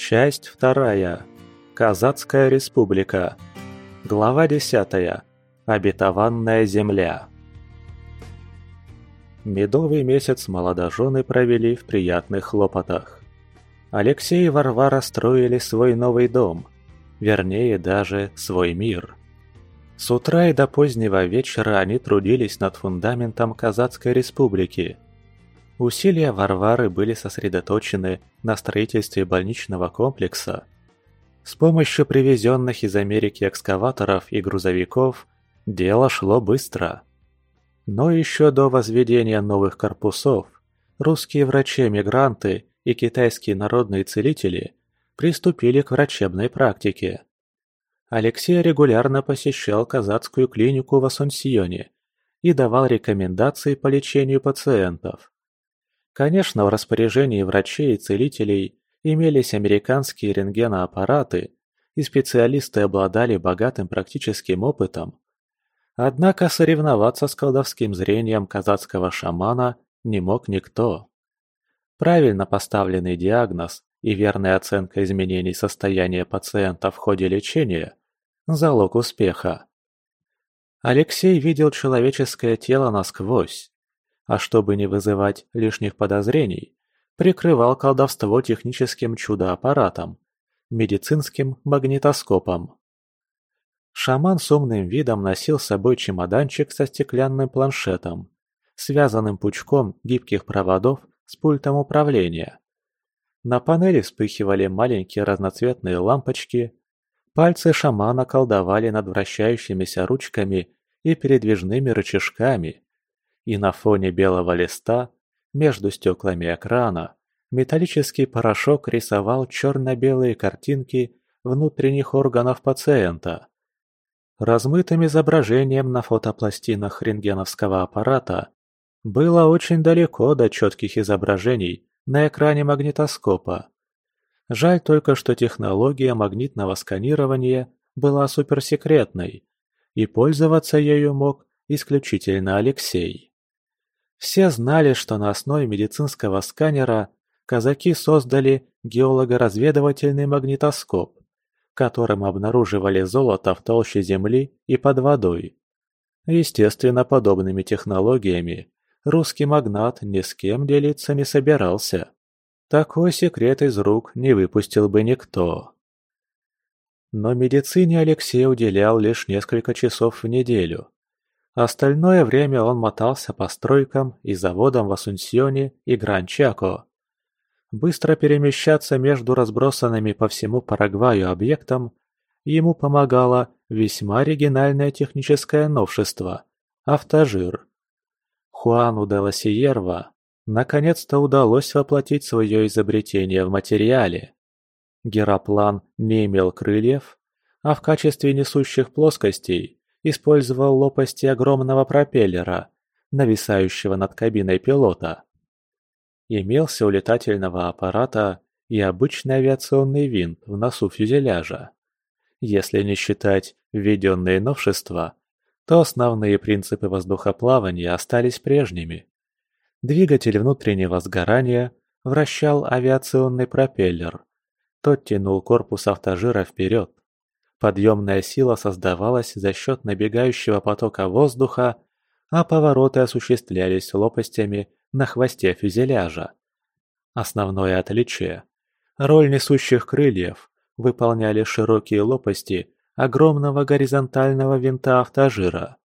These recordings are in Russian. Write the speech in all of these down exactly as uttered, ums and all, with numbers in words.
Часть вторая. Казацкая республика. Глава десятая. Обетованная земля. Медовый месяц молодожены провели в приятных хлопотах. Алексей и Варвара строили свой новый дом, вернее даже свой мир. С утра и до позднего вечера они трудились над фундаментом Казацкой республики. Усилия Варвары были сосредоточены на строительстве больничного комплекса. С помощью привезенных из Америки экскаваторов и грузовиков дело шло быстро. Но еще до возведения новых корпусов русские врачи-эмигранты и китайские народные целители приступили к врачебной практике. Алексей регулярно посещал казацкую клинику в Асунсьоне и давал рекомендации по лечению пациентов. Конечно, в распоряжении врачей и целителей имелись американские рентгеноаппараты, и специалисты обладали богатым практическим опытом. Однако соревноваться с колдовским зрением казацкого шамана не мог никто. Правильно поставленный диагноз и верная оценка изменений состояния пациента в ходе лечения – залог успеха. Алексей видел человеческое тело насквозь, а чтобы не вызывать лишних подозрений, прикрывал колдовство техническим чудо-аппаратом – медицинским магнитоскопом. Шаман с умным видом носил с собой чемоданчик со стеклянным планшетом, связанным пучком гибких проводов с пультом управления. На панели вспыхивали маленькие разноцветные лампочки, пальцы шамана колдовали над вращающимися ручками и передвижными рычажками, и на фоне белого листа, между стеклами экрана, металлический порошок рисовал черно-белые картинки внутренних органов пациента. Размытым изображением на фотопластинах рентгеновского аппарата было очень далеко до четких изображений на экране магнитоскопа. Жаль только, что технология магнитного сканирования была суперсекретной, и пользоваться ею мог исключительно Алексей. Все знали, что на основе медицинского сканера казаки создали геолого-разведывательный магнитоскоп, которым обнаруживали золото в толще земли и под водой. Естественно, подобными технологиями русский магнат ни с кем делиться не собирался. Такой секрет из рук не выпустил бы никто. Но медицине Алексей уделял лишь несколько часов в неделю. Остальное время он мотался по стройкам и заводам в Асунсьоне и Гран-Чако. Быстро перемещаться между разбросанными по всему Парагваю объектам ему помогало весьма оригинальное техническое новшество – автожир. Хуану де ла Сьерва наконец-то удалось воплотить свое изобретение в материале. Гераплан не имел крыльев, а в качестве несущих плоскостей использовал лопасти огромного пропеллера, нависающего над кабиной пилота. Имелся у летательного аппарата и обычный авиационный винт в носу фюзеляжа. Если не считать введенные новшества, то основные принципы воздухоплавания остались прежними. Двигатель внутреннего сгорания вращал авиационный пропеллер. Тот тянул корпус автожира вперед. Подъемная сила создавалась за счет набегающего потока воздуха, а повороты осуществлялись лопастями на хвосте фюзеляжа. Основное отличие – роль несущих крыльев выполняли широкие лопасти огромного горизонтального винта автожира.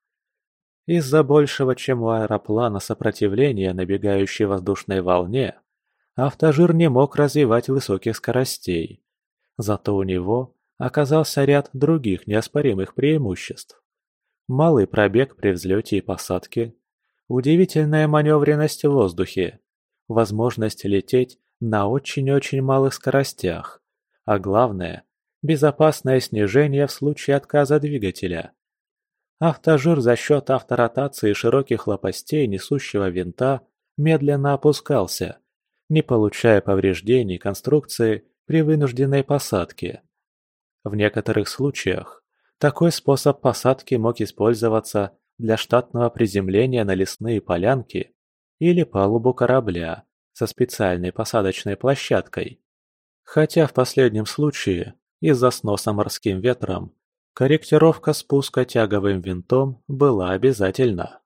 Из-за большего, чем у аэроплана, сопротивления набегающей воздушной волне, автожир не мог развивать высоких скоростей. Зато у него оказался ряд других неоспоримых преимуществ. Малый пробег при взлете и посадке, удивительная маневренность в воздухе, возможность лететь на очень-очень малых скоростях, а главное – безопасное снижение в случае отказа двигателя. Автожир за счет авторотации широких лопастей несущего винта медленно опускался, не получая повреждений конструкции при вынужденной посадке. В некоторых случаях такой способ посадки мог использоваться для штатного приземления на лесные полянки или палубу корабля со специальной посадочной площадкой. Хотя в последнем случае, из-за сноса морским ветром, корректировка спуска тяговым винтом была обязательна.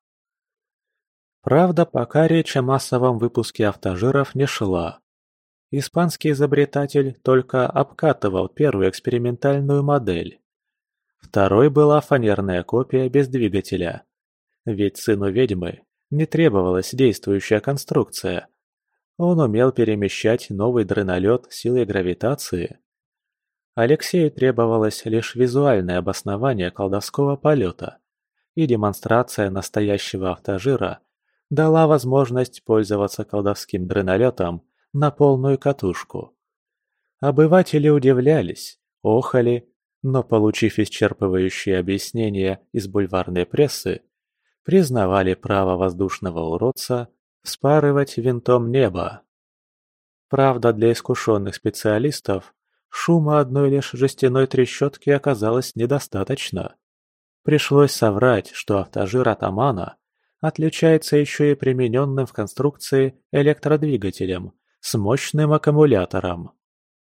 Правда, пока речь о массовом выпуске автожиров не шла. Испанский изобретатель только обкатывал первую экспериментальную модель. Второй была фанерная копия без двигателя. Ведь сыну ведьмы не требовалась действующая конструкция. Он умел перемещать новый дренолет силой гравитации. Алексею требовалось лишь визуальное обоснование колдовского полета, и демонстрация настоящего автожира дала возможность пользоваться колдовским дренолетом на полную катушку. Обыватели удивлялись, охали, но, получив исчерпывающие объяснения из бульварной прессы, признавали право воздушного уродца вспарывать винтом небо. Правда, для искушенных специалистов шума одной лишь жестяной трещотки оказалось недостаточно. Пришлось соврать, что автожир атамана отличается еще и примененным в конструкции электродвигателем с мощным аккумулятором.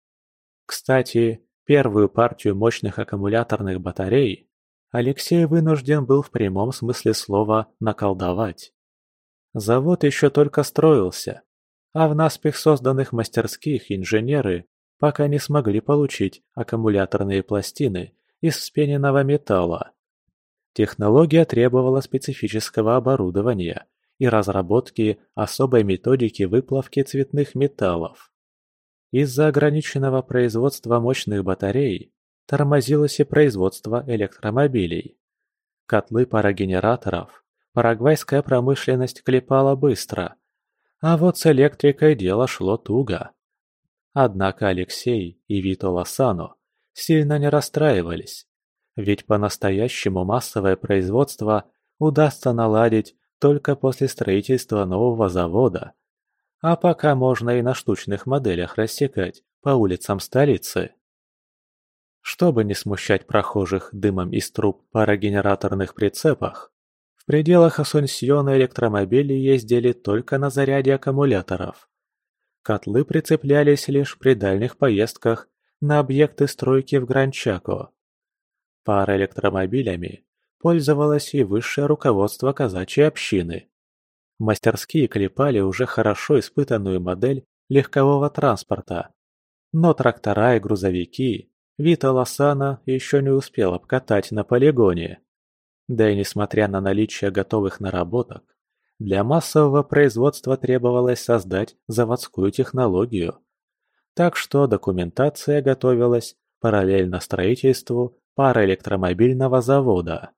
Кстати, первую партию мощных аккумуляторных батарей Алексей вынужден был в прямом смысле слова наколдовать. Завод еще только строился, а в наспех созданных мастерских инженеры пока не смогли получить аккумуляторные пластины из вспененного металла. Технология требовала специфического оборудования и разработки особой методики выплавки цветных металлов. Из-за ограниченного производства мощных батарей тормозилось и производство электромобилей. Котлы парогенераторов парагвайская промышленность клепала быстро, а вот с электрикой дело шло туго. Однако Алексей и Вито Лосано сильно не расстраивались, ведь по-настоящему массовое производство удастся наладить только после строительства нового завода, а пока можно и на штучных моделях рассекать по улицам столицы. Чтобы не смущать прохожих дымом из труб парогенераторных прицепах, в пределах Асунсьона электромобили ездили только на заряде аккумуляторов. Котлы прицеплялись лишь при дальних поездках на объекты стройки в Гран-Чако. Пароэлектромобилями пользовалось и высшее руководство казачьей общины. Мастерские клепали уже хорошо испытанную модель легкового транспорта, но трактора и грузовики Вито Лосано еще не успел обкатать на полигоне. Да и несмотря на наличие готовых наработок, для массового производства требовалось создать заводскую технологию. Так что документация готовилась параллельно строительству пароэлектромобильного завода.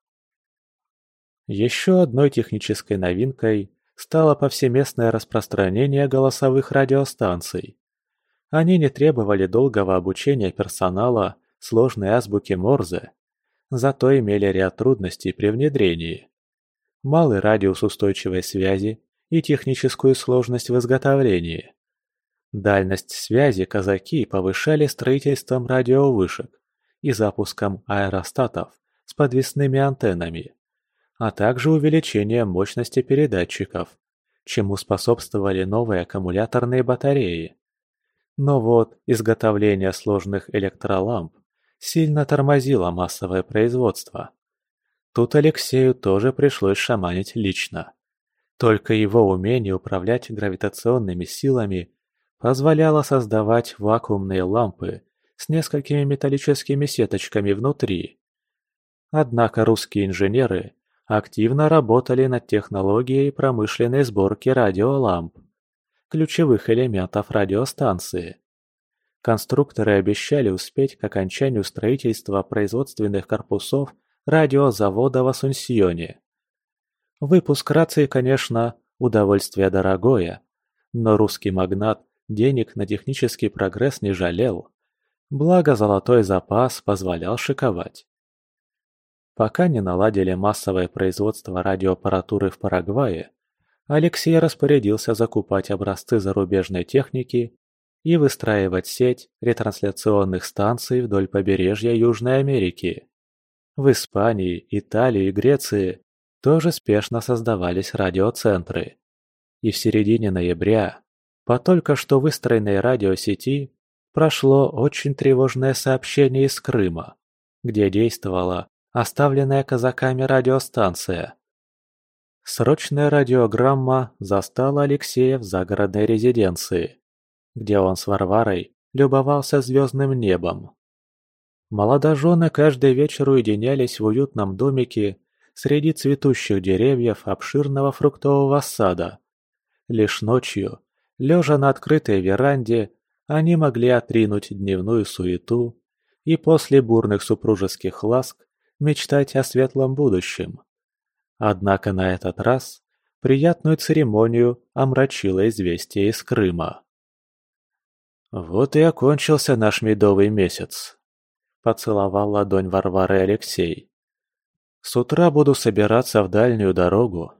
Еще одной технической новинкой стало повсеместное распространение голосовых радиостанций. Они не требовали долгого обучения персонала сложной азбуке Морзе, зато имели ряд трудностей при внедрении. Малый радиус устойчивой связи и техническую сложность в изготовлении. Дальность связи казаки повышали строительством радиовышек и запуском аэростатов с подвесными антеннами, а также увеличением мощности передатчиков, чему способствовали новые аккумуляторные батареи. Но вот изготовление сложных электроламп сильно тормозило массовое производство. Тут Алексею тоже пришлось шаманить лично. Только его умение управлять гравитационными силами позволяло создавать вакуумные лампы с несколькими металлическими сеточками внутри. Однако русские инженеры активно работали над технологией промышленной сборки радиоламп, ключевых элементов радиостанции. Конструкторы обещали успеть к окончанию строительства производственных корпусов радиозавода в Асунсьоне. Выпуск раций, конечно, удовольствие дорогое, но русский магнат денег на технический прогресс не жалел, благо золотой запас позволял шиковать. Пока не наладили массовое производство радиоаппаратуры в Парагвае, Алексей распорядился закупать образцы зарубежной техники и выстраивать сеть ретрансляционных станций вдоль побережья Южной Америки. В Испании, Италии и Греции тоже спешно создавались радиоцентры. И в середине ноября по только что выстроенной радиосети прошло очень тревожное сообщение из Крыма, где действовала оставленная казаками радиостанция. Срочная радиограмма застала Алексея в загородной резиденции, где он с Варварой любовался звездным небом. Молодожены каждый вечер уединялись в уютном домике среди цветущих деревьев обширного фруктового сада. Лишь ночью, лежа на открытой веранде, они могли отринуть дневную суету и после бурных супружеских ласк мечтать о светлом будущем. Однако на этот раз приятную церемонию омрачило известие из Крыма. «Вот и окончился наш медовый месяц», — поцеловал ладонь Варвары Алексей. «С утра буду собираться в дальнюю дорогу».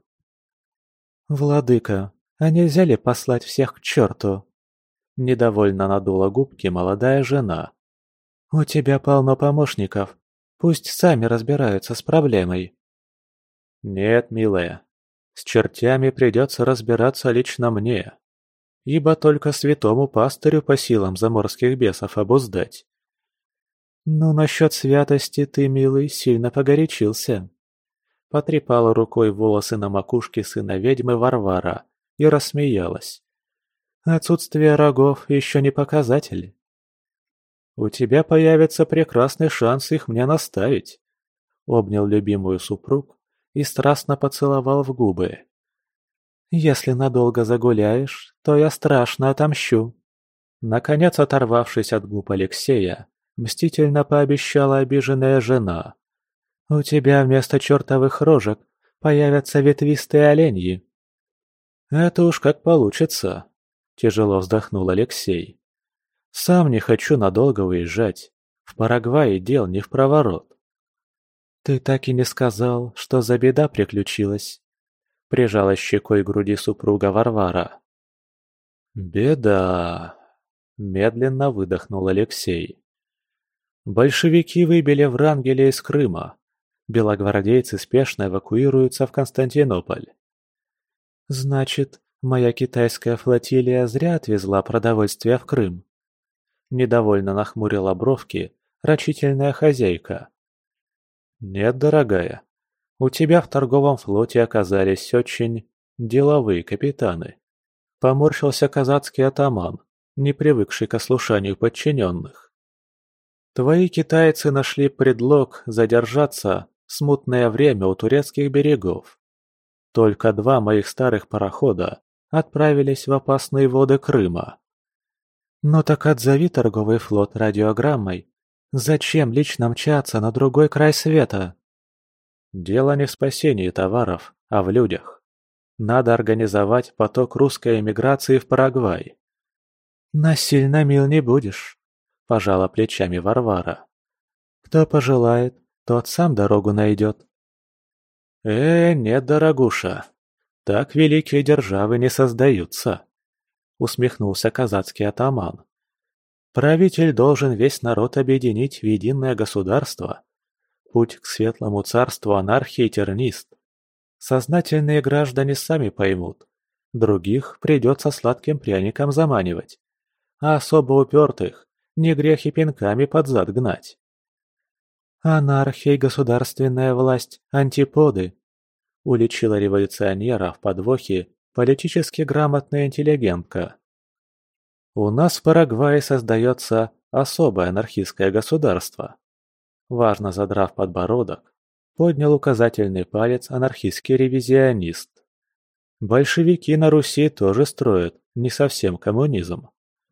«Владыка, а нельзя ли послать всех к черту?» Недовольно надула губки молодая жена. «У тебя полно помощников. Пусть сами разбираются с проблемой». «Нет, милая, с чертями придется разбираться лично мне, ибо только святому пастырю по силам заморских бесов обуздать». «Ну, насчет святости ты, милый, сильно погорячился». Потрепала рукой волосы на макушке сына ведьмы Варвара и рассмеялась. «Отсутствие рогов еще не показатель». «У тебя появится прекрасный шанс их мне наставить», — обнял любимую супруг и страстно поцеловал в губы. «Если надолго загуляешь, то я страшно отомщу». Наконец, оторвавшись от губ Алексея, мстительно пообещала обиженная жена. «У тебя вместо чертовых рожек появятся ветвистые оленьи». «Это уж как получится», — тяжело вздохнул Алексей. «Сам не хочу надолго уезжать. В Парагвае дел не впроворот». «Ты так и не сказал, что за беда приключилась», — прижала щекой к груди супруга Варвара. «Беда», — медленно выдохнул Алексей. «Большевики выбили Врангеля из Крыма. Белогвардейцы спешно эвакуируются в Константинополь». «Значит, моя китайская флотилия зря отвезла продовольствие в Крым?» Недовольно нахмурила бровки рачительная хозяйка. «Нет, дорогая, у тебя в торговом флоте оказались очень деловые капитаны», — поморщился казацкий атаман, не привыкший к ослушанию подчиненных. «Твои китайцы нашли предлог задержаться в смутное время у турецких берегов. Только два моих старых парохода отправились в опасные воды Крыма». «Ну так отзови торговый флот радиограммой. Зачем лично мчаться на другой край света?» «Дело не в спасении товаров, а в людях. Надо организовать поток русской эмиграции в Парагвай». «Насильно мил не будешь», – пожала плечами Варвара. «Кто пожелает, тот сам дорогу найдет». «Э, нет, дорогуша, так великие державы не создаются», — усмехнулся казацкий атаман. «Правитель должен весь народ объединить в единое государство. Путь к светлому царству анархии тернист. Сознательные граждане сами поймут. Других придется сладким пряником заманивать. А особо упертых не грех и пинками под зад гнать». «Анархия и государственная власть – антиподы», – уличила революционера в подвохе политически грамотная интеллигентка. «У нас в Парагвае создается особое анархистское государство». Важно задрав подбородок, поднял указательный палец анархистский ревизионист. «Большевики на Руси тоже строят не совсем коммунизм».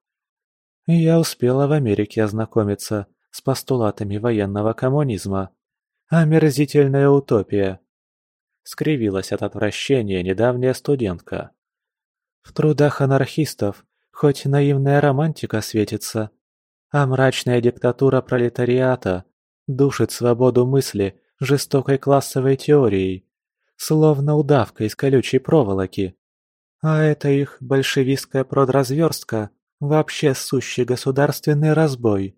«Я успела в Америке ознакомиться с постулатами военного коммунизма. Омерзительная утопия», — скривилась от отвращения недавняя студентка. «В трудах анархистов хоть наивная романтика светится, а мрачная диктатура пролетариата душит свободу мысли жестокой классовой теорией, словно удавка из колючей проволоки. А это их большевистская продразверстка вообще сущий государственный разбой».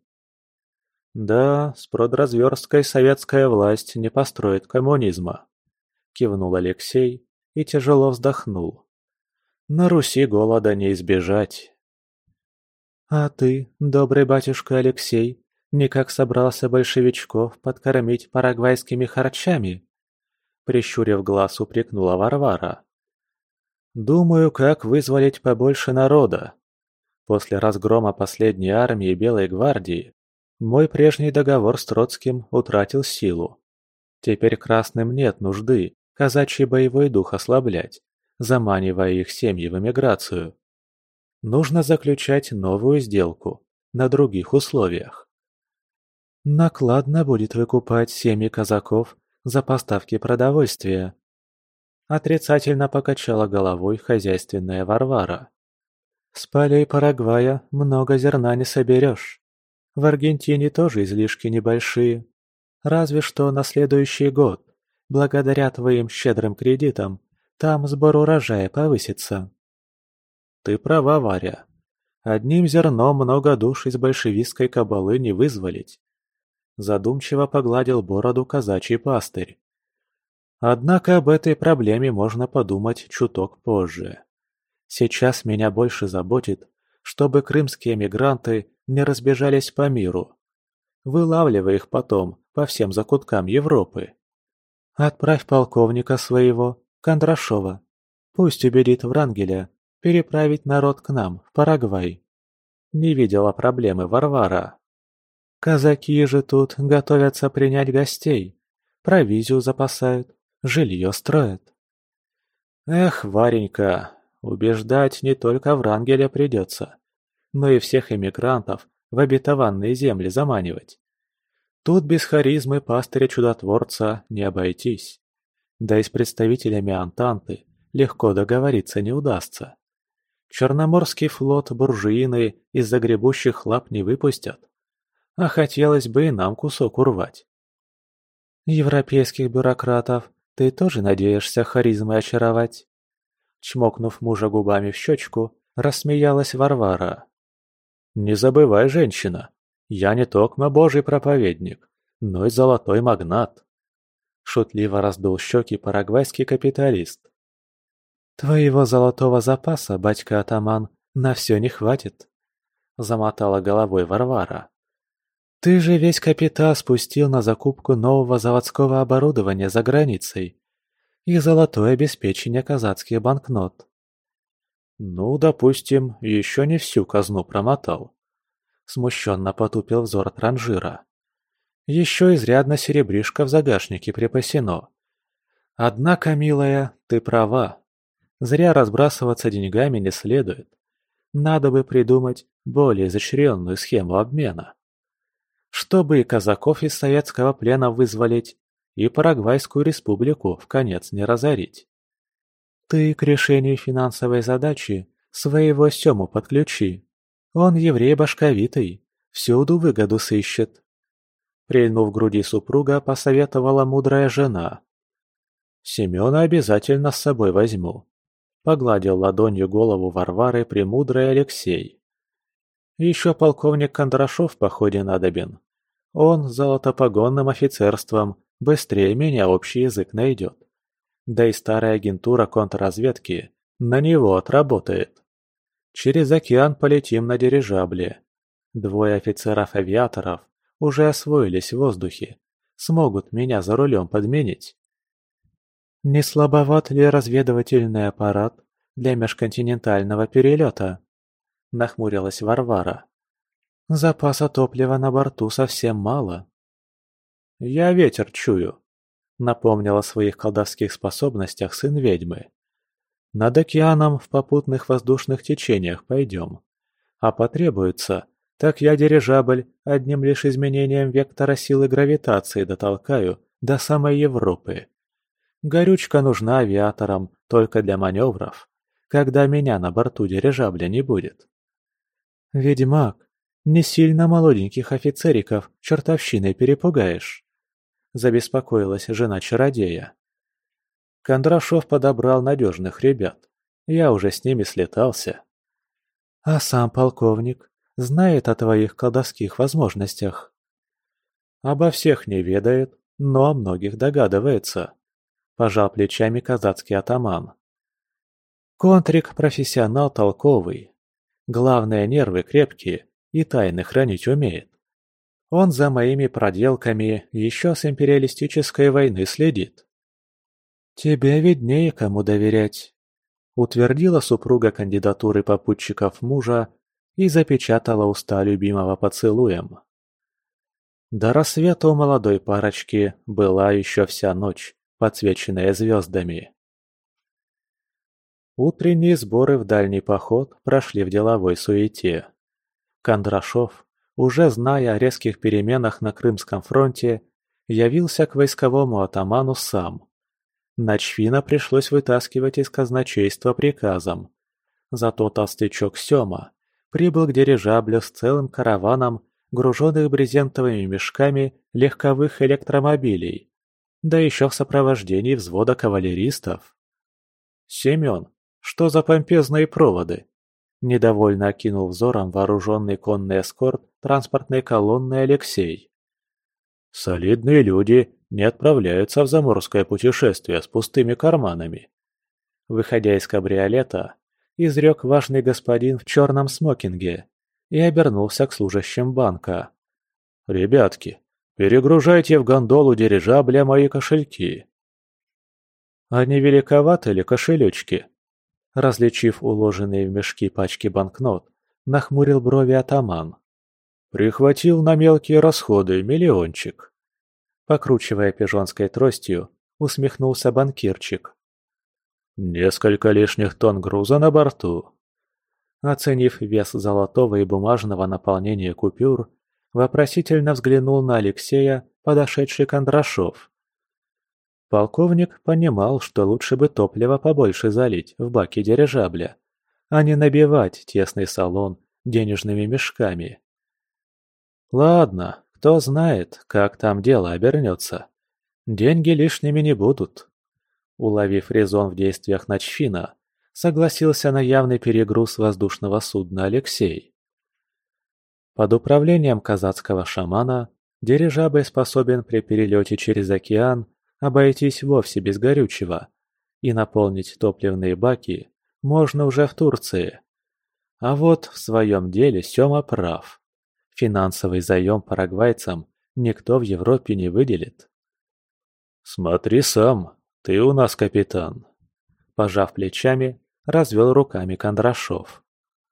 «Да, с продразверсткой советская власть не построит коммунизма», — кивнул Алексей и тяжело вздохнул. «На Руси голода не избежать». «А ты, добрый батюшка Алексей, никак собрался большевичков подкормить парагвайскими харчами?» Прищурив глаз, упрекнула Варвара. «Думаю, как вызволить побольше народа. После разгрома последней армии Белой гвардии мой прежний договор с Троцким утратил силу. Теперь красным нет нужды казачий боевой дух ослаблять, заманивая их семьи в эмиграцию. Нужно заключать новую сделку на других условиях. «Накладно будет выкупать семьи казаков за поставки продовольствия», отрицательно покачала головой хозяйственная Варвара. «С полей Парагвая много зерна не соберешь. В Аргентине тоже излишки небольшие. Разве что на следующий год, благодаря твоим щедрым кредитам, там сбор урожая повысится». «Ты права, Варя. Одним зерном много душ из большевистской кабалы не вызволить». Задумчиво погладил бороду казачий пастырь. Однако об этой проблеме можно подумать чуток позже. Сейчас меня больше заботит, чтобы крымские мигранты не разбежались по миру. Вылавливай их потом по всем закуткам Европы. «Отправь полковника своего, Кондрашова. Пусть убедит Врангеля переправить народ к нам, в Парагвай». Не видела проблемы Варвара. «Казаки же тут готовятся принять гостей, провизию запасают, жилье строят». Эх, Варенька, убеждать не только Врангеля придется, но и всех эмигрантов в обетованные земли заманивать. Тут без харизмы пастыря-чудотворца не обойтись. Да и с представителями Антанты легко договориться не удастся. Черноморский флот буржуины из загребущих лап не выпустят. А хотелось бы и нам кусок урвать. «Европейских бюрократов ты тоже надеешься харизмой очаровать?» Чмокнув мужа губами в щечку, рассмеялась Варвара. «Не забывай, женщина, я не токмо божий проповедник, но и золотой магнат». Шутливо раздул щеки парагвайский капиталист. «Твоего золотого запаса, батька-атаман, на все не хватит», — замотала головой Варвара. «Ты же весь капитал спустил на закупку нового заводского оборудования за границей и золотое обеспечение казацких банкнот». «Ну, допустим, еще не всю казну промотал», — смущенно потупил взор транжира. «Еще изрядно серебришка в загашнике припасено. Однако, милая, ты права. Зря разбрасываться деньгами не следует. Надо бы придумать более изощренную схему обмена. Чтобы и казаков из советского плена вызволить, и Парагвайскую республику вконец не разорить. Ты к решению финансовой задачи своего Сему подключи. Он еврей башковитый, всюду выгоду сыщет». Прильнув к груди супруга, посоветовала мудрая жена. «Семена обязательно с собой возьму», — погладил ладонью голову Варвары премудрый Алексей. «Еще полковник Кондрашов в походе надобен. Он с золотопогонным офицерством быстрее меня общий язык найдет. Да и старая агентура контрразведки на него отработает. Через океан полетим на дирижабле. Двое офицеров-авиаторов уже освоились в воздухе, смогут меня за рулем подменить». «Не слабоват ли разведывательный аппарат для межконтинентального перелета?» – нахмурилась Варвара. «Запаса топлива на борту совсем мало». «Я ветер чую», – напомнил о своих колдовских способностях сын ведьмы. «Над океаном в попутных воздушных течениях пойдем. А потребуется, так я дирижабль одним лишь изменением вектора силы гравитации дотолкаю до самой Европы. Горючка нужна авиаторам только для маневров, когда меня на борту дирижабля не будет». «Ведьмак, не сильно молоденьких офицериков чертовщиной перепугаешь», — забеспокоилась жена чародея. Кондрашов подобрал надежных ребят. Я уже с ними слетался. «А сам полковник знает о твоих колдовских возможностях?» «Обо всех не ведает, но о многих догадывается», – пожал плечами казацкий атаман. «Контрик – профессионал толковый. Главное, нервы крепкие и тайны хранить умеет. Он за моими проделками еще с империалистической войны следит. «Тебе виднее, кому доверять», — утвердила супруга кандидатуры попутчиков мужа и запечатала уста любимого поцелуем. До рассвета у молодой парочки была еще вся ночь, подсвеченная звездами. Утренние сборы в дальний поход прошли в деловой суете. Кондрашов, уже зная о резких переменах на Крымском фронте, явился к войсковому атаману сам. Начфина пришлось вытаскивать из казначейства приказом. Зато толстячок Сёма прибыл к дирижаблю с целым караваном груженных брезентовыми мешками легковых электромобилей, да еще в сопровождении взвода кавалеристов. «Семен, что за помпезные проводы?» Недовольно окинул взором вооруженный конный эскорт транспортной колонны Алексей. «Солидные люди не отправляются в заморское путешествие с пустыми карманами». Выходя из кабриолета, изрек важный господин в черном смокинге и обернулся к служащим банка. «Ребятки, перегружайте в гондолу дирижабля мои кошельки». «А не великоваты ли кошелечки?» Различив уложенные в мешки пачки банкнот, нахмурил брови атаман. «Прихватил на мелкие расходы миллиончик». Покручивая пижонской тростью, усмехнулся банкирчик. «Несколько лишних тонн груза на борту». Оценив вес золотого и бумажного наполнения купюр, вопросительно взглянул на Алексея, подошедший Кондрашов. Полковник понимал, что лучше бы топлива побольше залить в баки дирижабля, а не набивать тесный салон денежными мешками. Ладно, кто знает, как там дело обернется. Деньги лишними не будут. Уловив резон в действиях Начфина, согласился на явный перегруз воздушного судна Алексей. Под управлением казацкого шамана дирижабль способен при перелете через океан обойтись вовсе без горючего, и наполнить топливные баки можно уже в Турции. А вот в своем деле Сёма прав. Финансовый заем парагвайцам никто в Европе не выделит. «Смотри сам, ты у нас капитан», – пожав плечами, развел руками Кондрашов.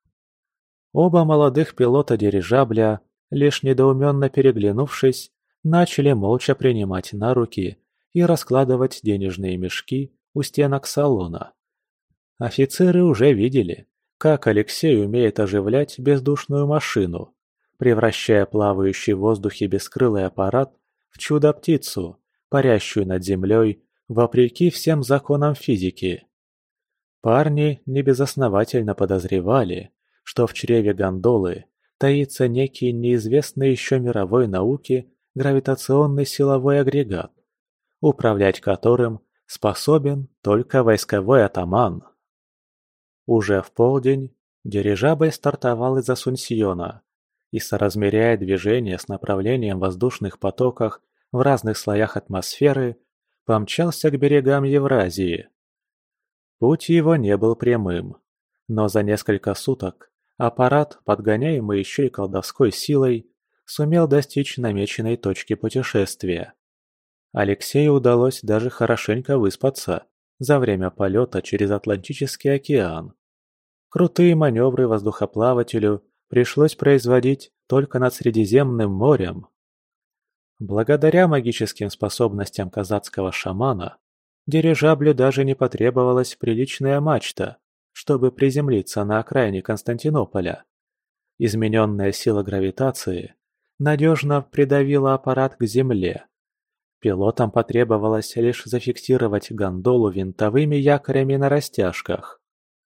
Оба молодых пилота дирижабля, лишь недоуменно переглянувшись, начали молча принимать на руки и раскладывать денежные мешки у стенок салона. Офицеры уже видели, как Алексей умеет оживлять бездушную машину, превращая плавающий в воздухе бескрылый аппарат в чудо-птицу, парящую над землей, вопреки всем законам физики. Парни небезосновательно подозревали, что в чреве гондолы таится некий неизвестный еще мировой науке гравитационный силовой агрегат, управлять которым способен только войсковой атаман. Уже в полдень дирижабль стартовал из Асунсьона и, соразмеряя движение с направлением воздушных потоков в разных слоях атмосферы, помчался к берегам Евразии. Путь его не был прямым, но за несколько суток аппарат, подгоняемый еще и колдовской силой, сумел достичь намеченной точки путешествия. Алексею удалось даже хорошенько выспаться за время полета через Атлантический океан. Крутые маневры воздухоплавателю пришлось производить только над Средиземным морем. Благодаря магическим способностям казацкого шамана, дирижаблю даже не потребовалась приличная мачта, чтобы приземлиться на окраине Константинополя. Измененная сила гравитации надежно придавила аппарат к земле. Пилотам потребовалось лишь зафиксировать гондолу винтовыми якорями на растяжках.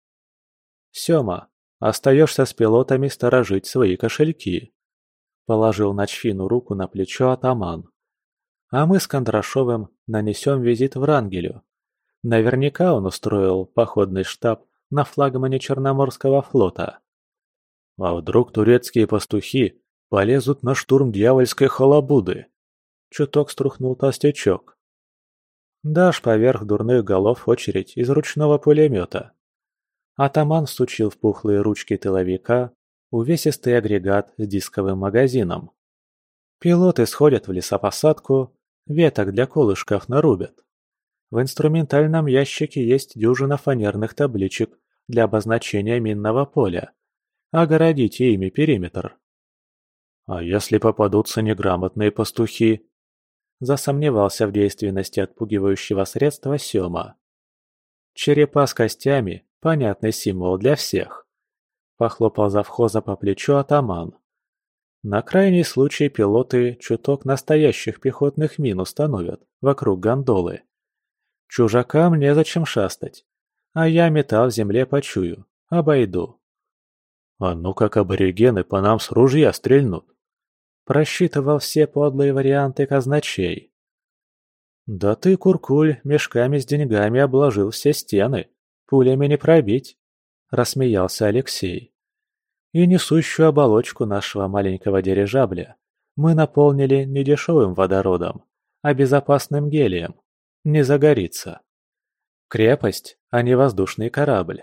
«Сёма, остаешься с пилотами сторожить свои кошельки», — положил Начфину руку на плечо атаман. «А мы с Кондрашовым нанесем визит Врангелю. Наверняка он устроил походный штаб на флагмане Черноморского флота. А вдруг турецкие пастухи полезут на штурм дьявольской халабуды?» Чуток струхнул толстячок. «Дашь поверх дурных голов очередь из ручного пулемета». Атаман всучил в пухлые ручки тыловика увесистый агрегат с дисковым магазином. Пилоты сходят в лесопосадку, веток для колышков нарубят. В инструментальном ящике есть дюжина фанерных табличек для обозначения минного поля. Огородите ими периметр. А если попадутся неграмотные пастухи? Засомневался в действенности отпугивающего средства Сёма. Черепа с костями – понятный символ для всех. Похлопал завхоза по плечу атаман. На крайний случай пилоты чуток настоящих пехотных мин установят вокруг гондолы. Чужакам незачем шастать, а я металл в земле почую, обойду. А ну как аборигены по нам с ружья стрельнут. Просчитывал все подлые варианты казначей. Да ты, Куркуль, мешками с деньгами обложил все стены, пулями не пробить. Рассмеялся Алексей. И несущую оболочку нашего маленького дирижабля мы наполнили не дешевым водородом, а безопасным гелием. Не загорится. Крепость, а не воздушный корабль.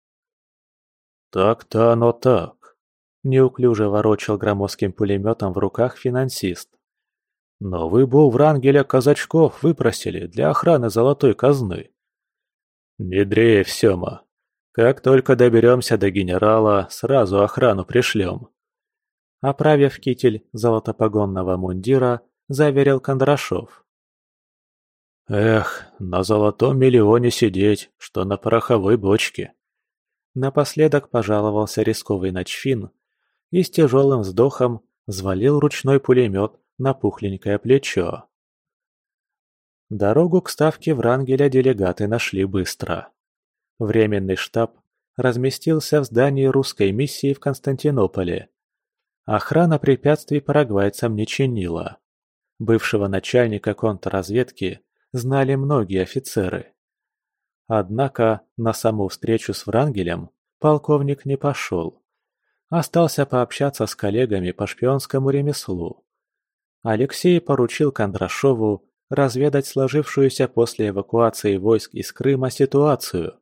Так-то оно так. Неуклюже ворочал громоздким пулеметом в руках финансист. Но вы бы у Врангеля казачков выпросили для охраны золотой казны. Не дрейф, Сёма. Как только доберемся до генерала, сразу охрану пришлем. Оправив китель золотопогонного мундира, заверил Кондрашов. Эх, на золотом миллионе сидеть, что на пороховой бочке. Напоследок пожаловался рисковый начфин и с тяжелым вздохом взвалил ручной пулемет на пухленькое плечо. Дорогу к ставке Врангеля делегаты нашли быстро. Временный штаб разместился в здании русской миссии в Константинополе. Охрана препятствий парагвайцам не чинила. Бывшего начальника контрразведки знали многие офицеры. Однако на саму встречу с Врангелем полковник не пошел. Остался пообщаться с коллегами по шпионскому ремеслу. Алексей поручил Кондрашову разведать сложившуюся после эвакуации войск из Крыма ситуацию.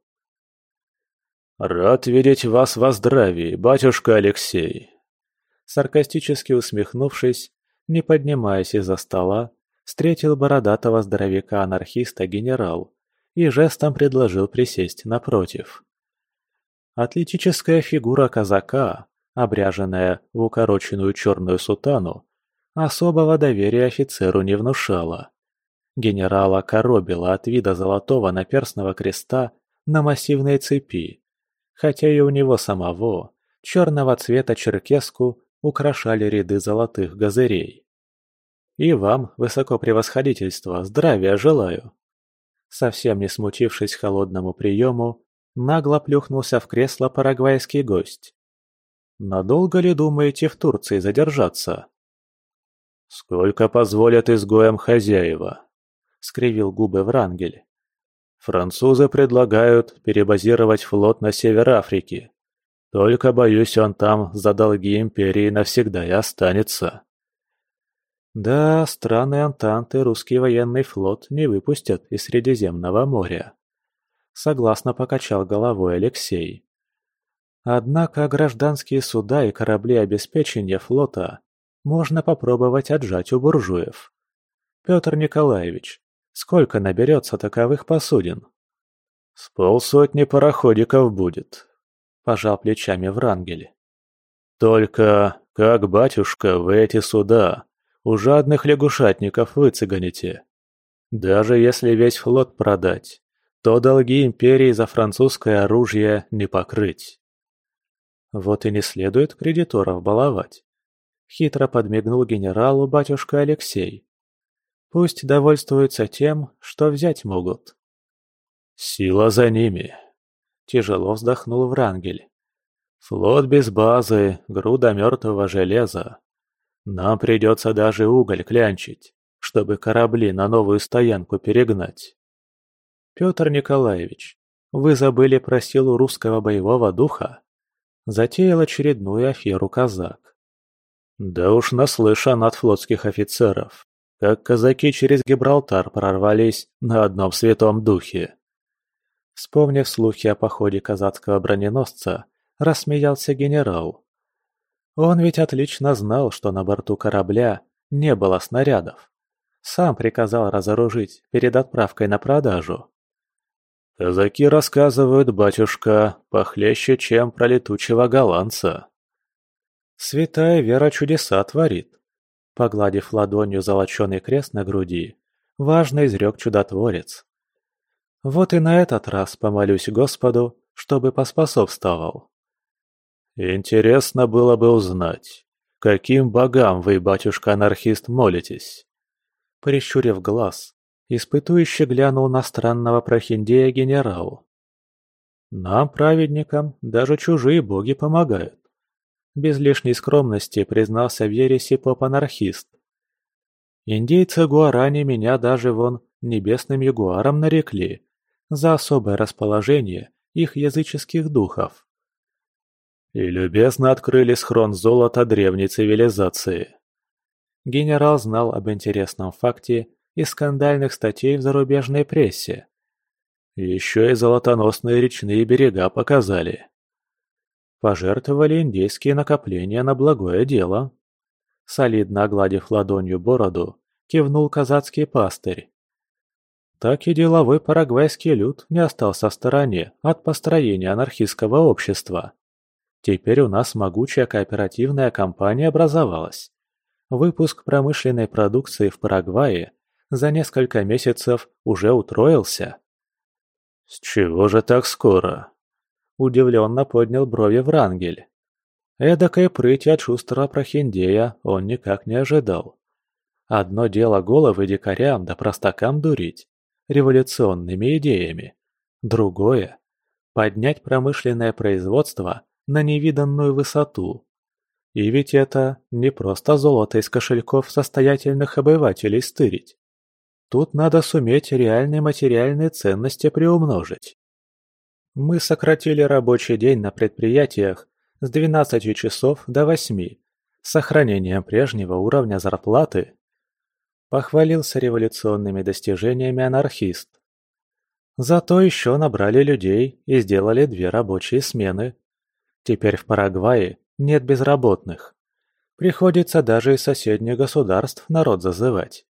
«Рад видеть вас во здравии, батюшка Алексей!» Саркастически усмехнувшись, не поднимаясь из-за стола, встретил бородатого здоровяка-анархиста генерал и жестом предложил присесть напротив. Атлетическая фигура казака, обряженная в укороченную черную сутану, особого доверия офицеру не внушала. Генерала коробило от вида золотого наперстного креста на массивной цепи, хотя и у него самого черного цвета черкеску украшали ряды золотых газырей. «И вам, высокопревосходительство, здравия желаю!» Совсем не смутившись холодному приему, нагло плюхнулся в кресло парагвайский гость. «Надолго ли думаете в Турции задержаться?» «Сколько позволят изгоям хозяева?» — скривил губы Врангель. «Французы предлагают перебазировать флот на север Африки. Только, боюсь, он там за долги империи навсегда и останется». Да, страны Антанты русский военный флот не выпустят из Средиземного моря. Согласно покачал головой Алексей. Однако гражданские суда и корабли обеспечения флота можно попробовать отжать у буржуев. Петр Николаевич, сколько наберется таковых посудин? С полсотни пароходиков будет, пожал плечами Врангель. Только, как, батюшка, вы эти суда у жадных лягушатников выцыганите? Даже если весь флот продать, то долги империи за французское оружие не покрыть. Вот и не следует кредиторов баловать. Хитро подмигнул генералу батюшка Алексей. Пусть довольствуются тем, что взять могут. Сила за ними. Тяжело вздохнул Врангель. Флот без базы, груда мертвого железа. Нам придется даже уголь клянчить, чтобы корабли на новую стоянку перегнать. Петр Николаевич, вы забыли про силу русского боевого духа? Затеял очередную аферу казак. Да уж наслышан от флотских офицеров, как казаки через Гибралтар прорвались на одном святом духе. Вспомнив слухи о походе казацкого броненосца, рассмеялся генерал. Он ведь отлично знал, что на борту корабля не было снарядов. Сам приказал разоружить перед отправкой на продажу. «Казаки рассказывают, батюшка, похлеще, чем про летучего голландца». «Святая Вера чудеса творит», — погладив ладонью золоченый крест на груди, важно изрек чудотворец. «Вот и на этот раз помолюсь Господу, чтобы поспособствовал». «Интересно было бы узнать, каким богам вы, батюшка-анархист, молитесь?» Прищурив глаз, испытующе глянул на странного прохиндея генерал. «Нам, праведникам, даже чужие боги помогают», — без лишней скромности признался в ереси поп-анархист. «Индейцы Гуарани меня даже вон небесным ягуаром нарекли за особое расположение их языческих духов». «И любезно открыли схрон золота древней цивилизации». Генерал знал об интересном факте из скандальных статей в зарубежной прессе. Еще и золотоносные речные берега показали. Пожертвовали индейские накопления на благое дело. Солидно огладив ладонью бороду, кивнул казацкий пастырь. Так и деловой парагвайский люд не остался в стороне от построения анархистского общества. Теперь у нас могучая кооперативная компания образовалась. Выпуск промышленной продукции в Парагвае за несколько месяцев уже утроился. «С чего же так скоро?» – удивленно поднял брови Врангель. Эдакой прыти от шустрого прохиндея он никак не ожидал. Одно дело головы дикарям да простакам дурить революционными идеями. Другое – поднять промышленное производство на невиданную высоту. И ведь это не просто золото из кошельков состоятельных обывателей стырить. Тут надо суметь реальные материальные ценности приумножить. Мы сократили рабочий день на предприятиях с двенадцати часов до восьми, с сохранением прежнего уровня зарплаты. Похвалился революционными достижениями анархист. Зато еще набрали людей и сделали две рабочие смены. Теперь в Парагвае нет безработных. Приходится даже из соседних государств народ зазывать.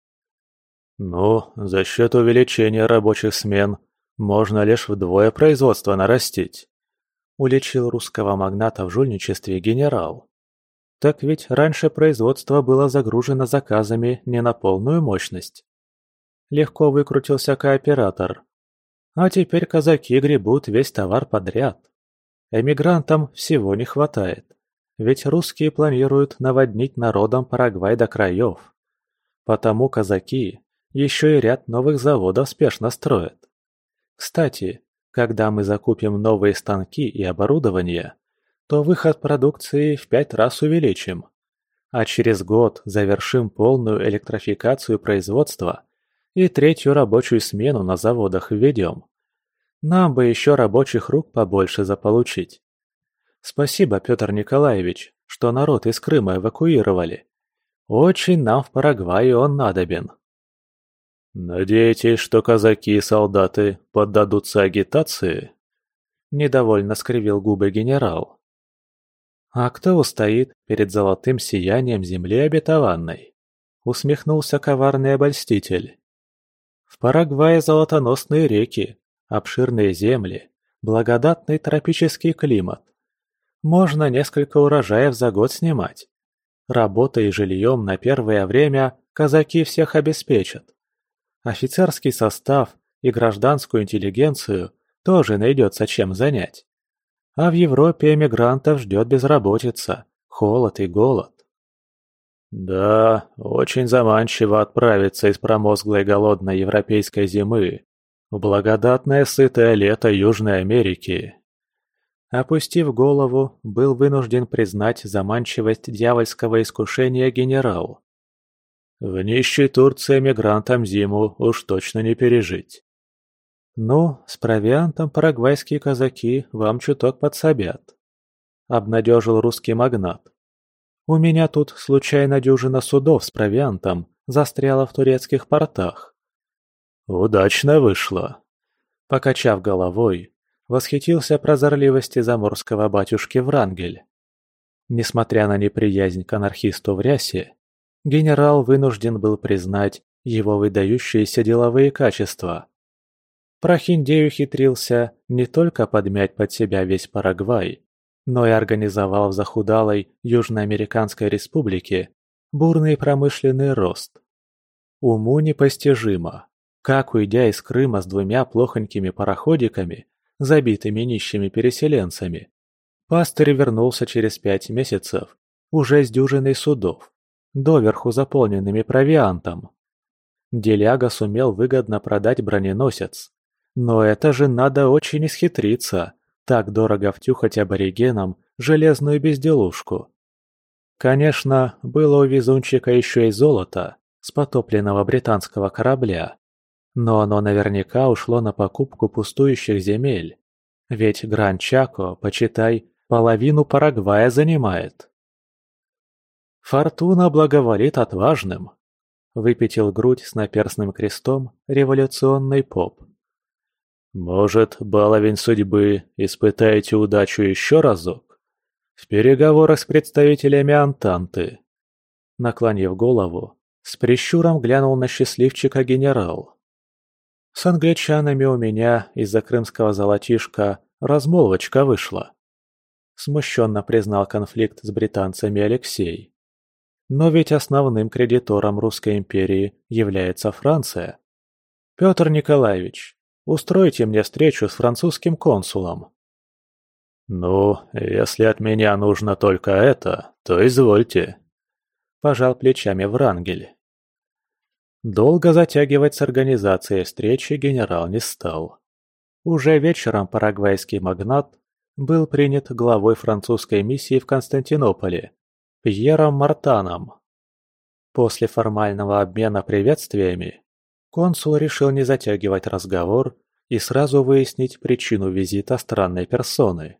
Ну, за счет увеличения рабочих смен можно лишь вдвое производство нарастить. Уличил русского магната в жульничестве генерал. Так ведь раньше производство было загружено заказами не на полную мощность. Легко выкрутился кооператор. А теперь казаки гребут весь товар подряд. Эмигрантам всего не хватает. Ведь русские планируют наводнить народом Парагвай до краев. Потому казаки еще и ряд новых заводов спешно строят. Кстати, когда мы закупим новые станки и оборудование, то выход продукции в пять раз увеличим. А через год завершим полную электрификацию производства и третью рабочую смену на заводах введем. Нам бы еще рабочих рук побольше заполучить. Спасибо, Петр Николаевич, что народ из Крыма эвакуировали. Очень нам в Парагвае он надобен. «Надеетесь, что казаки и солдаты поддадутся агитации?» Недовольно скривил губы генерал. «А кто устоит перед золотым сиянием земли обетованной?» Усмехнулся коварный обольститель. «В Парагвае золотоносные реки, обширные земли, благодатный тропический климат. Можно несколько урожаев за год снимать. Работой и жильем на первое время казаки всех обеспечат. Офицерский состав и гражданскую интеллигенцию тоже найдется чем занять. А в Европе эмигрантов ждет безработица, холод и голод. Да, очень заманчиво отправиться из промозглой голодной европейской зимы в благодатное сытое лето Южной Америки. Опустив голову, был вынужден признать заманчивость дьявольского искушения генерал. В нищей Турции эмигрантам зиму уж точно не пережить. Ну, с провиантом парагвайские казаки вам чуток подсобят. Обнадежил русский магнат. У меня тут случайно дюжина судов с провиантом застряла в турецких портах. Удачно вышло. Покачав головой, восхитился прозорливости заморского батюшки Врангель. Несмотря на неприязнь к анархисту в рясе, генерал вынужден был признать его выдающиеся деловые качества. Прохиндей ухитрился не только подмять под себя весь Парагвай, но и организовал в захудалой Южноамериканской республике бурный промышленный рост. Уму непостижимо, как, уйдя из Крыма с двумя плохонькими пароходиками, забитыми нищими переселенцами, пастырь вернулся через пять месяцев уже с дюжиной судов, доверху заполненными провиантом. Деляга сумел выгодно продать броненосец, но это же надо очень исхитриться, так дорого втюхать аборигенам железную безделушку. Конечно, было у везунчика еще и золото с потопленного британского корабля, но оно наверняка ушло на покупку пустующих земель, ведь Гран-Чако, почитай, половину Парагвая занимает. «Фортуна благоволит отважным», — выпятил грудь с наперстным крестом революционный поп. «Может, баловень судьбы, испытаете удачу еще разок? В переговорах с представителями Антанты?» Наклонив голову, с прищуром глянул на счастливчика генерал. «С англичанами у меня из-за крымского золотишка размолвочка вышла», — смущенно признал конфликт с британцами Алексей. «Но ведь основным кредитором Русской империи является Франция. Петр Николаевич, устройте мне встречу с французским консулом». «Ну, если от меня нужно только это, то извольте», – пожал плечами Врангель. Долго затягивать с организацией встречи генерал не стал. Уже вечером парагвайский магнат был принят главой французской миссии в Константинополе, Пьером Мартаном. После формального обмена приветствиями консул решил не затягивать разговор и сразу выяснить причину визита странной персоны.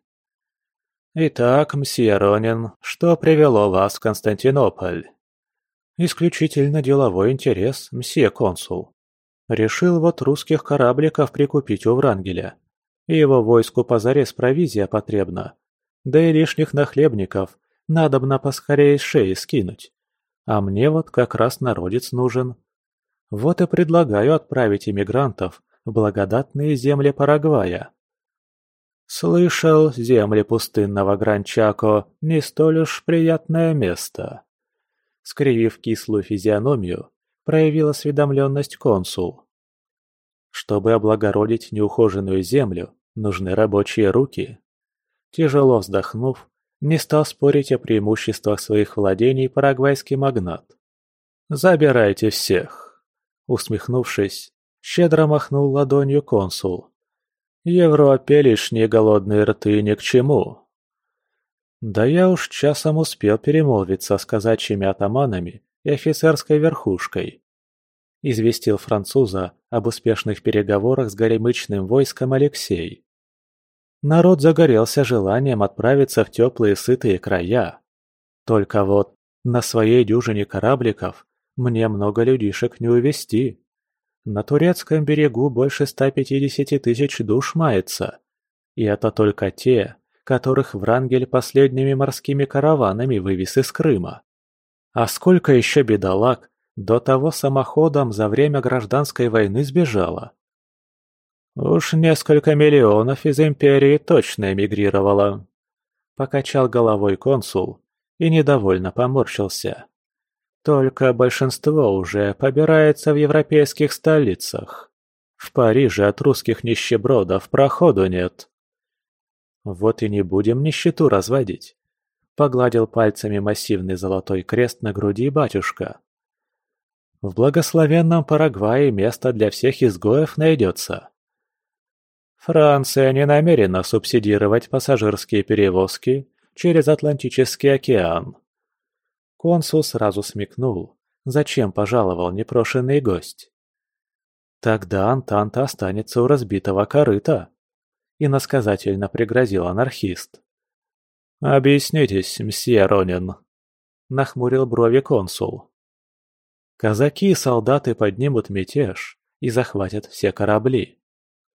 «Итак, мсье Ронин, что привело вас в Константинополь?» «Исключительно деловой интерес, мсье консул. Решил вот русских корабликов прикупить у Врангеля. Его войску позарез провизия потребна. Да и лишних нахлебников надобно поскорее с шеи скинуть. А мне вот как раз народец нужен. Вот и предлагаю отправить эмигрантов в благодатные земли Парагвая». «Слышал, земли пустынного Гран-Чако не столь уж приятное место», — скривив кислую физиономию, проявил осведомленность консул. «Чтобы облагородить неухоженную землю, нужны рабочие руки». Тяжело вздохнув, не стал спорить о преимуществах своих владений парагвайский магнат. «Забирайте всех», — усмехнувшись, щедро махнул ладонью консул. «Европе лишние голодные рты ни к чему». «Да я уж часом успел перемолвиться с казачьими атаманами и офицерской верхушкой», — известил француза об успешных переговорах с горемычным войском Алексей. Народ загорелся желанием отправиться в теплые сытые края. Только вот на своей дюжине корабликов мне много людишек не увезти. На турецком берегу больше ста пятидесяти тысяч душ мается. И это только те, которых Врангель последними морскими караванами вывез из Крыма. А сколько еще бедолаг до того самоходом за время гражданской войны сбежало? «Уж несколько миллионов из империи точно эмигрировало», — покачал головой консул и недовольно поморщился. «Только большинство уже побирается в европейских столицах. В Париже от русских нищебродов проходу нет». «Вот и не будем нищету разводить», — погладил пальцами массивный золотой крест на груди батюшка. «В благословенном Парагвае место для всех изгоев найдется». «Франция не намерена субсидировать пассажирские перевозки через Атлантический океан». Консул сразу смекнул, зачем пожаловал непрошенный гость. «Тогда Антанта останется у разбитого корыта», — иносказательно пригрозил анархист. «Объяснитесь, мсье Ронин», — нахмурил брови консул. «Казаки и солдаты поднимут мятеж и захватят все корабли.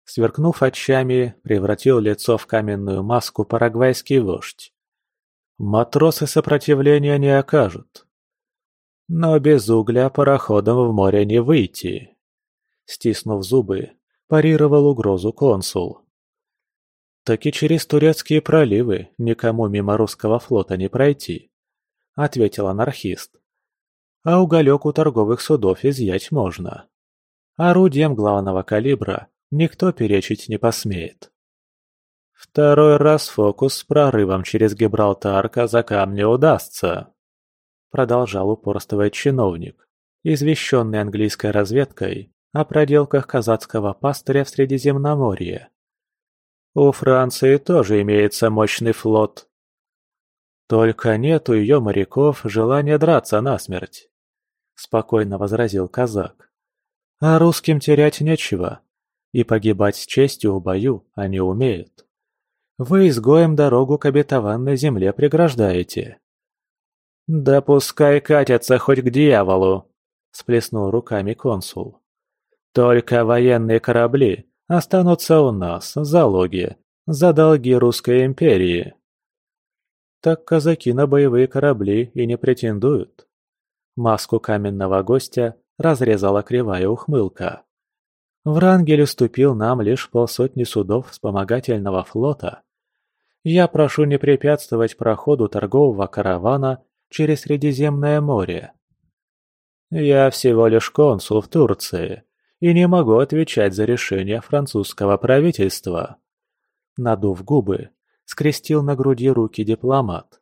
Сверкнув очами, превратил лицо в каменную маску парагвайский вождь. Матросы сопротивления не окажут. Но без угля пароходом в море не выйти. Стиснув зубы, парировал угрозу консул. Так и через турецкие проливы никому мимо русского флота не пройти, ответил анархист. А уголек у торговых судов изъять можно. Орудием главного калибра никто перечить не посмеет. Второй раз фокус с прорывом через Гибралтар казакам не удастся, продолжал упорствовать чиновник, извещенный английской разведкой о проделках казацкого пастыря в Средиземноморье. У Франции тоже имеется мощный флот. Только нет у ее моряков желания драться насмерть, спокойно возразил казак. А русским терять нечего, и погибать с честью в бою они умеют. Вы изгоем дорогу к обетованной земле преграждаете. Да пускай катятся хоть к дьяволу, сплеснул руками консул. Только военные корабли останутся у нас в залоге за долги Русской империи. Так казаки на боевые корабли и не претендуют. Маску каменного гостя разрезала кривая ухмылка. Врангель уступил нам лишь полсотни судов вспомогательного флота. Я прошу не препятствовать проходу торгового каравана через Средиземное море. Я всего лишь консул в Турции и не могу отвечать за решение французского правительства. Надув губы, скрестил на груди руки дипломат.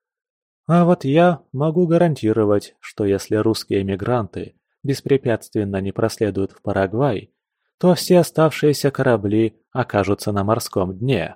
А вот я могу гарантировать, что если русские эмигранты беспрепятственно не проследуют в Парагвай, то все оставшиеся корабли окажутся на морском дне.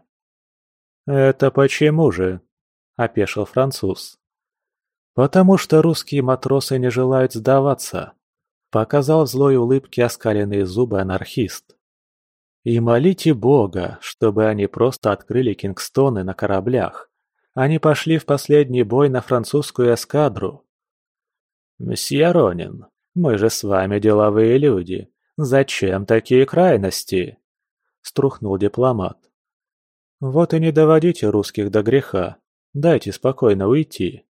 «Это почему же?» – опешил француз. «Потому что русские матросы не желают сдаваться», – показал в злой улыбке оскаленные зубы анархист. «И молите Бога, чтобы они просто открыли кингстоны на кораблях. Они пошли в последний бой на французскую эскадру». «Мсье Ронин, мы же с вами деловые люди. Зачем такие крайности?» – струхнул дипломат. «Вот и не доводите русских до греха. Дайте спокойно уйти».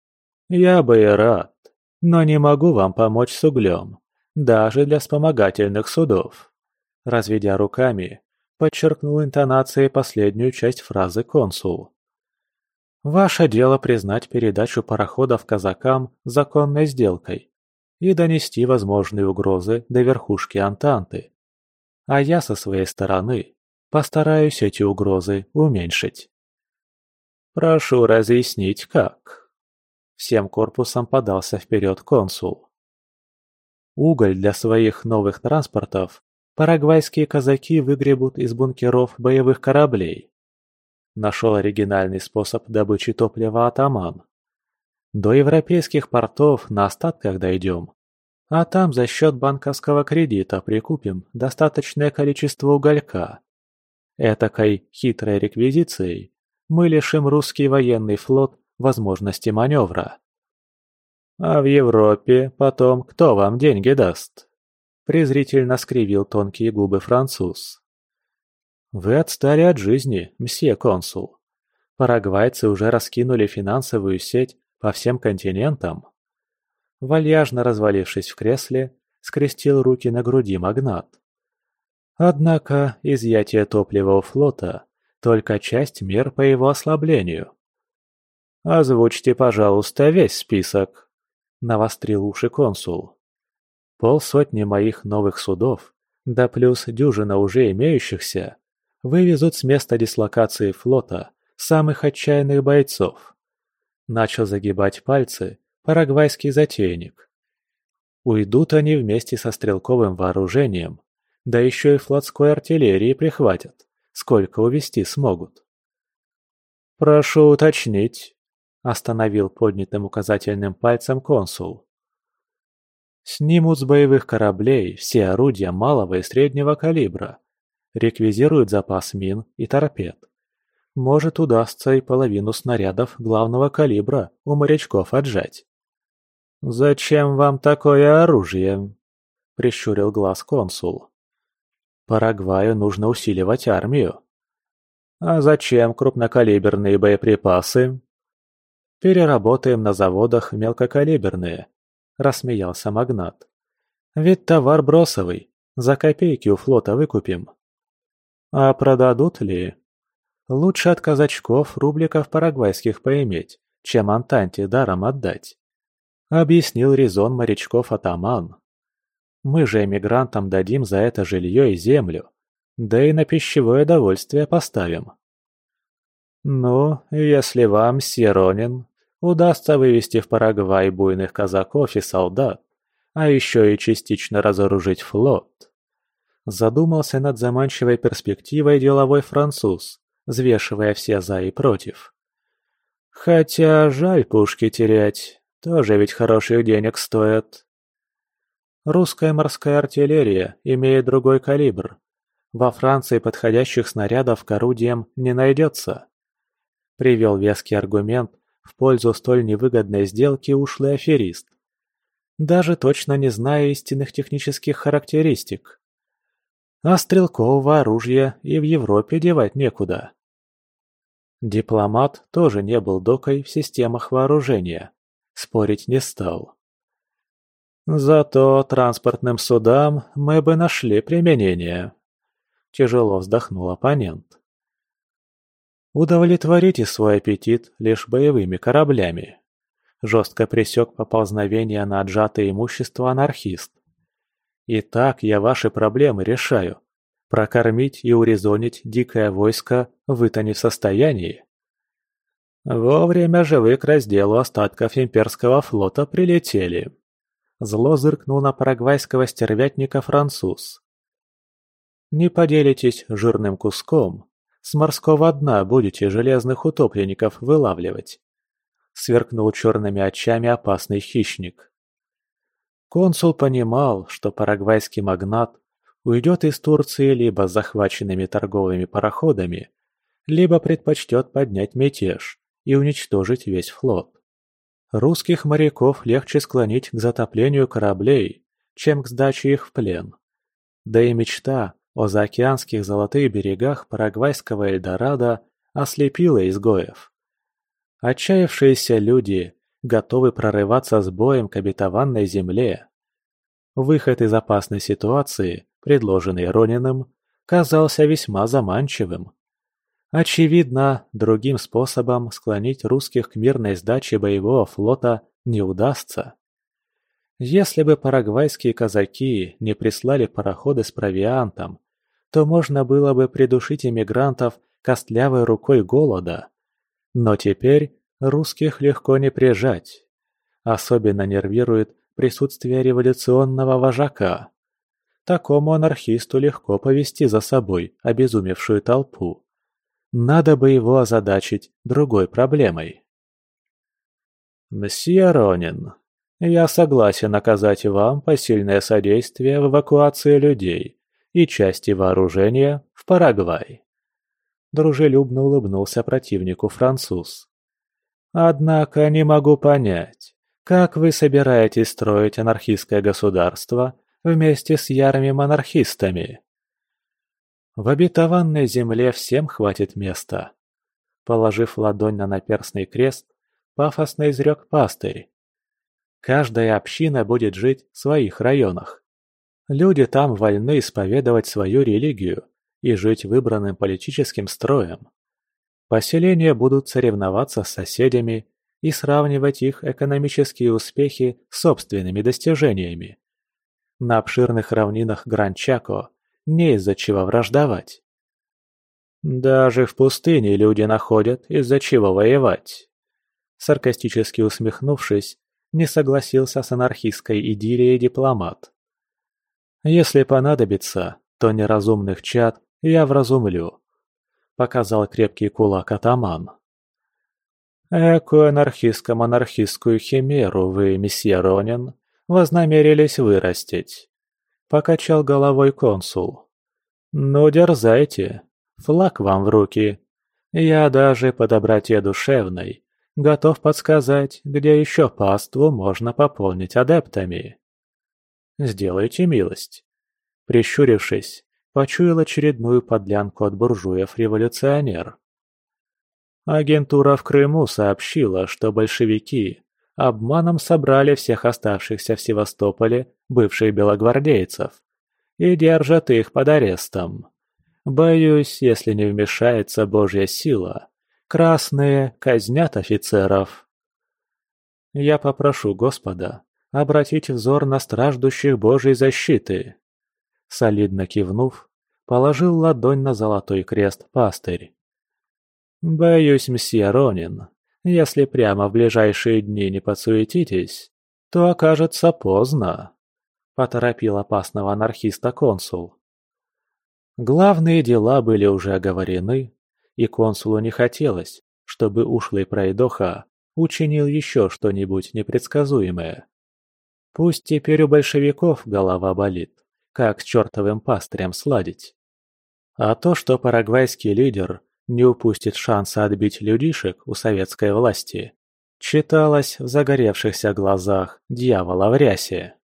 «Я бы и рад, но не могу вам помочь с углем, даже для вспомогательных судов». Разведя руками, подчеркнул интонацией последнюю часть фразы консул. «Ваше дело признать передачу пароходов казакам законной сделкой и донести возможные угрозы до верхушки Антанты. А я со своей стороны постараюсь эти угрозы уменьшить». «Прошу разъяснить, как?» Всем корпусом подался вперед консул. Уголь для своих новых транспортов парагвайские казаки выгребут из бункеров боевых кораблей. Нашел оригинальный способ добычи топлива атаман. До европейских портов на остатках дойдем, а там за счет банковского кредита прикупим достаточное количество уголька. Этакой хитрой реквизицией мы лишим русский военный флот возможности маневра. А в Европе потом кто вам деньги даст? Презрительно скривил тонкие губы француз. Вы отстали от жизни, мсье консул. Парагвайцы уже раскинули финансовую сеть по всем континентам. Вальяжно развалившись в кресле, скрестил руки на груди магнат. Однако изъятие топлива у флота – только часть мер по его ослаблению. «Озвучьте, пожалуйста, весь список», – навострил уши консул. «Полсотни моих новых судов, да плюс дюжина уже имеющихся, вывезут с места дислокации флота самых отчаянных бойцов». Начал загибать пальцы парагвайский затейник. Уйдут они вместе со стрелковым вооружением, да еще и флотской артиллерии прихватят, сколько увезти смогут. «Прошу уточнить», – остановил поднятым указательным пальцем консул. «Снимут с боевых кораблей все орудия малого и среднего калибра, реквизируют запас мин и торпед. Может, удастся и половину снарядов главного калибра у морячков отжать». «Зачем вам такое оружие?» – прищурил глаз консул. Парагваю нужно усиливать армию. А зачем крупнокалиберные боеприпасы? Переработаем на заводах мелкокалиберные, рассмеялся магнат. Ведь товар бросовый, за копейки у флота выкупим. А продадут ли? Лучше от казачков рубликов парагвайских поиметь, чем Антанте даром отдать. Объяснил резон морячков атаман. Мы же эмигрантам дадим за это жилье и землю, да и на пищевое довольствие поставим. Ну, если вам, Сьеронин, удастся вывести в Парагвай буйных казаков и солдат, а еще и частично разоружить флот. Задумался над заманчивой перспективой деловой француз, взвешивая все за и против. Хотя жаль пушки терять, тоже ведь хороших денег стоят. Русская морская артиллерия имеет другой калибр. Во Франции подходящих снарядов к орудиям не найдется. Привел веский аргумент в пользу столь невыгодной сделки ушлый аферист, даже точно не зная истинных технических характеристик. А стрелкового оружия и в Европе девать некуда. Дипломат тоже не был докой в системах вооружения, спорить не стал. Зато транспортным судам мы бы нашли применение. Тяжело вздохнул оппонент. Удовлетворите свой аппетит лишь боевыми кораблями. Жестко пресек поползновение на отжатое имущество анархист. Итак, я ваши проблемы решаю. Прокормить и урезонить дикое войско вы-то не в состоянии. Вовремя же вы к разделу остатков имперского флота прилетели. Зло зыркнул на парагвайского стервятника француз. Не поделитесь жирным куском, с морского дна будете железных утопленников вылавливать. Сверкнул черными очами опасный хищник. Консул понимал, что парагвайский магнат уйдет из Турции либо с захваченными торговыми пароходами, либо предпочтет поднять мятеж и уничтожить весь флот. Русских моряков легче склонить к затоплению кораблей, чем к сдаче их в плен. Да и мечта о заокеанских золотых берегах парагвайского Эльдорадо ослепила изгоев. Отчаявшиеся люди готовы прорываться с боем к обетованной земле. Выход из опасной ситуации, предложенный Рониным, казался весьма заманчивым. Очевидно, другим способом склонить русских к мирной сдаче боевого флота не удастся. Если бы парагвайские казаки не прислали пароходы с провиантом, то можно было бы придушить эмигрантов костлявой рукой голода. Но теперь русских легко не прижать. Особенно нервирует присутствие революционного вожака. Такому анархисту легко повести за собой обезумевшую толпу. Надо бы его озадачить другой проблемой. «Мсье Ронин, я согласен оказать вам посильное содействие в эвакуации людей и части вооружения в Парагвай». Дружелюбно улыбнулся противнику француз. «Однако не могу понять, как вы собираетесь строить анархистское государство вместе с ярыми монархистами?» В обетованной земле всем хватит места. Положив ладонь на наперстный крест, пафосно изрек пастырь. Каждая община будет жить в своих районах. Люди там вольны исповедовать свою религию и жить выбранным политическим строем. Поселения будут соревноваться с соседями и сравнивать их экономические успехи с собственными достижениями. На обширных равнинах Гран-Чако не из-за чего враждовать. Даже в пустыне люди находят, из-за чего воевать. Саркастически усмехнувшись, не согласился с анархистской идиллией дипломат. Если понадобится, то неразумных чад я вразумлю, показал крепкий кулак атаман. Экую анархистско-монархистскую химеру вы, месье Ронин, вознамерились вырастить. Покачал головой консул. «Ну, дерзайте, флаг вам в руки. Я даже по доброте душевной готов подсказать, где еще паству можно пополнить адептами». «Сделайте милость». Прищурившись, почуял очередную подлянку от буржуев-революционер. Агентура в Крыму сообщила, что большевики обманом собрали всех оставшихся в Севастополе бывших белогвардейцев и держат их под арестом. Боюсь, если не вмешается Божья сила, красные казнят офицеров. Я попрошу Господа обратить взор на страждущих Божьей защиты. Солидно кивнув, положил ладонь на золотой крест пастырь. Боюсь, мсье Ронин, если прямо в ближайшие дни не подсуетитесь, то окажется поздно, поторопил опасного анархиста консул. Главные дела были уже оговорены, и консулу не хотелось, чтобы ушлый пройдоха учинил еще что-нибудь непредсказуемое. Пусть теперь у большевиков голова болит, как с чертовым пастырем сладить. А то, что парагвайский лидер не упустит шанса отбить людишек у советской власти, читалось в загоревшихся глазах дьявола в рясе.